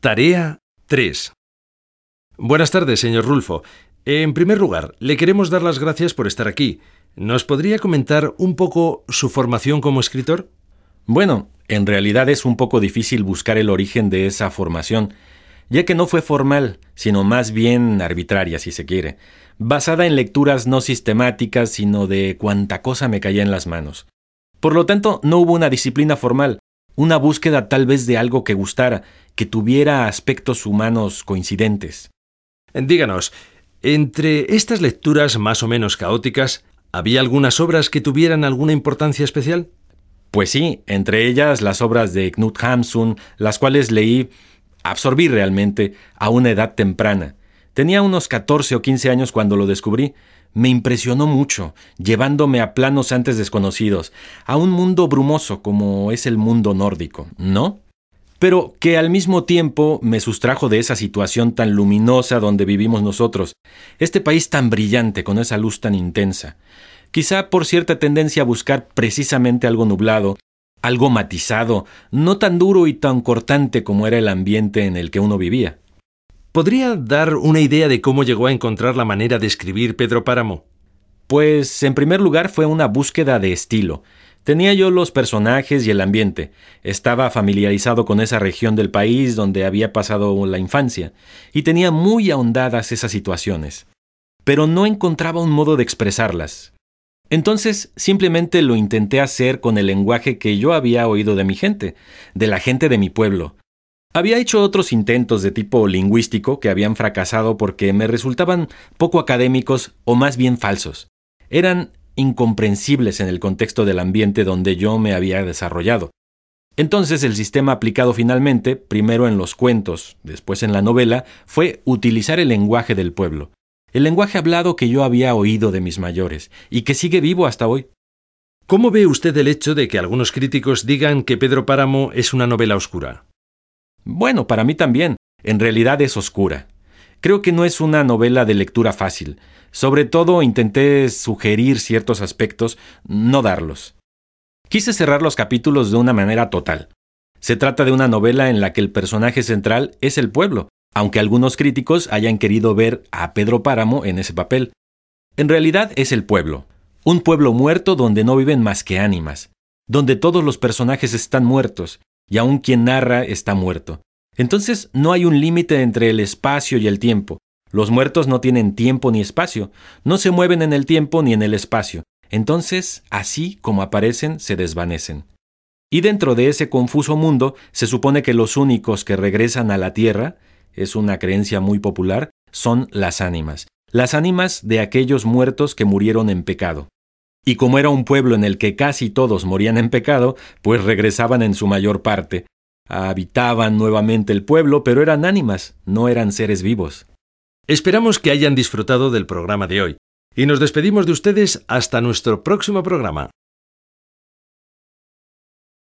Tarea 3. Buenas tardes, señor Rulfo. En primer lugar, le queremos dar las gracias por estar aquí. ¿Nos podría comentar un poco su formación como escritor? Bueno, en realidad es un poco difícil buscar el origen de esa formación, ya que no fue formal, sino más bien arbitraria, si se quiere, basada en lecturas no sistemáticas, sino de cuanta cosa me caía en las manos. Por lo tanto, no hubo una disciplina formal, una búsqueda tal vez de algo que gustara, que tuviera aspectos humanos coincidentes. Díganos, entre estas lecturas más o menos caóticas, ¿había algunas obras que tuvieran alguna importancia especial? Pues sí, entre ellas las obras de Knut Hamsun, las cuales absorbí realmente a una edad temprana. Tenía unos 14 o 15 años cuando lo descubrí. Me impresionó mucho, llevándome a planos antes desconocidos, a un mundo brumoso como es el mundo nórdico, ¿no? Pero que al mismo tiempo me sustrajo de esa situación tan luminosa donde vivimos nosotros, este país tan brillante con esa luz tan intensa. Quizá por cierta tendencia a buscar precisamente algo nublado, algo matizado, no tan duro y tan cortante como era el ambiente en el que uno vivía. ¿Podría dar una idea de cómo llegó a encontrar la manera de escribir Pedro Páramo? Pues, en primer lugar, fue una búsqueda de estilo. Tenía yo los personajes y el ambiente. Estaba familiarizado con esa región del país donde había pasado la infancia, y tenía muy ahondadas esas situaciones. Pero no encontraba un modo de expresarlas. Entonces, simplemente lo intenté hacer con el lenguaje que yo había oído de mi gente, de la gente de mi pueblo. Había hecho otros intentos de tipo lingüístico que habían fracasado porque me resultaban poco académicos o más bien falsos. Eran incomprensibles en el contexto del ambiente donde yo me había desarrollado. Entonces el sistema aplicado finalmente, primero en los cuentos, después en la novela, fue utilizar el lenguaje del pueblo. El lenguaje hablado que yo había oído de mis mayores y que sigue vivo hasta hoy. ¿Cómo ve usted el hecho de que algunos críticos digan que Pedro Páramo es una novela oscura? Bueno, para mí también. En realidad es oscura. Creo que no es una novela de lectura fácil. Sobre todo intenté sugerir ciertos aspectos, no darlos. Quise cerrar los capítulos de una manera total. Se trata de una novela en la que el personaje central es el pueblo, aunque algunos críticos hayan querido ver a Pedro Páramo en ese papel. En realidad es el pueblo. Un pueblo muerto donde no viven más que ánimas, donde todos los personajes están muertos, y aún quien narra está muerto. Entonces no hay un límite entre el espacio y el tiempo. Los muertos no tienen tiempo ni espacio, no se mueven en el tiempo ni en el espacio. Entonces, así como aparecen, se desvanecen. Y dentro de ese confuso mundo, se supone que los únicos que regresan a la tierra, es una creencia muy popular, son las ánimas de aquellos muertos que murieron en pecado. Y como era un pueblo en el que casi todos morían en pecado, pues regresaban en su mayor parte. Habitaban nuevamente el pueblo, pero eran ánimas, no eran seres vivos. Esperamos que hayan disfrutado del programa de hoy y nos despedimos de ustedes hasta nuestro próximo programa.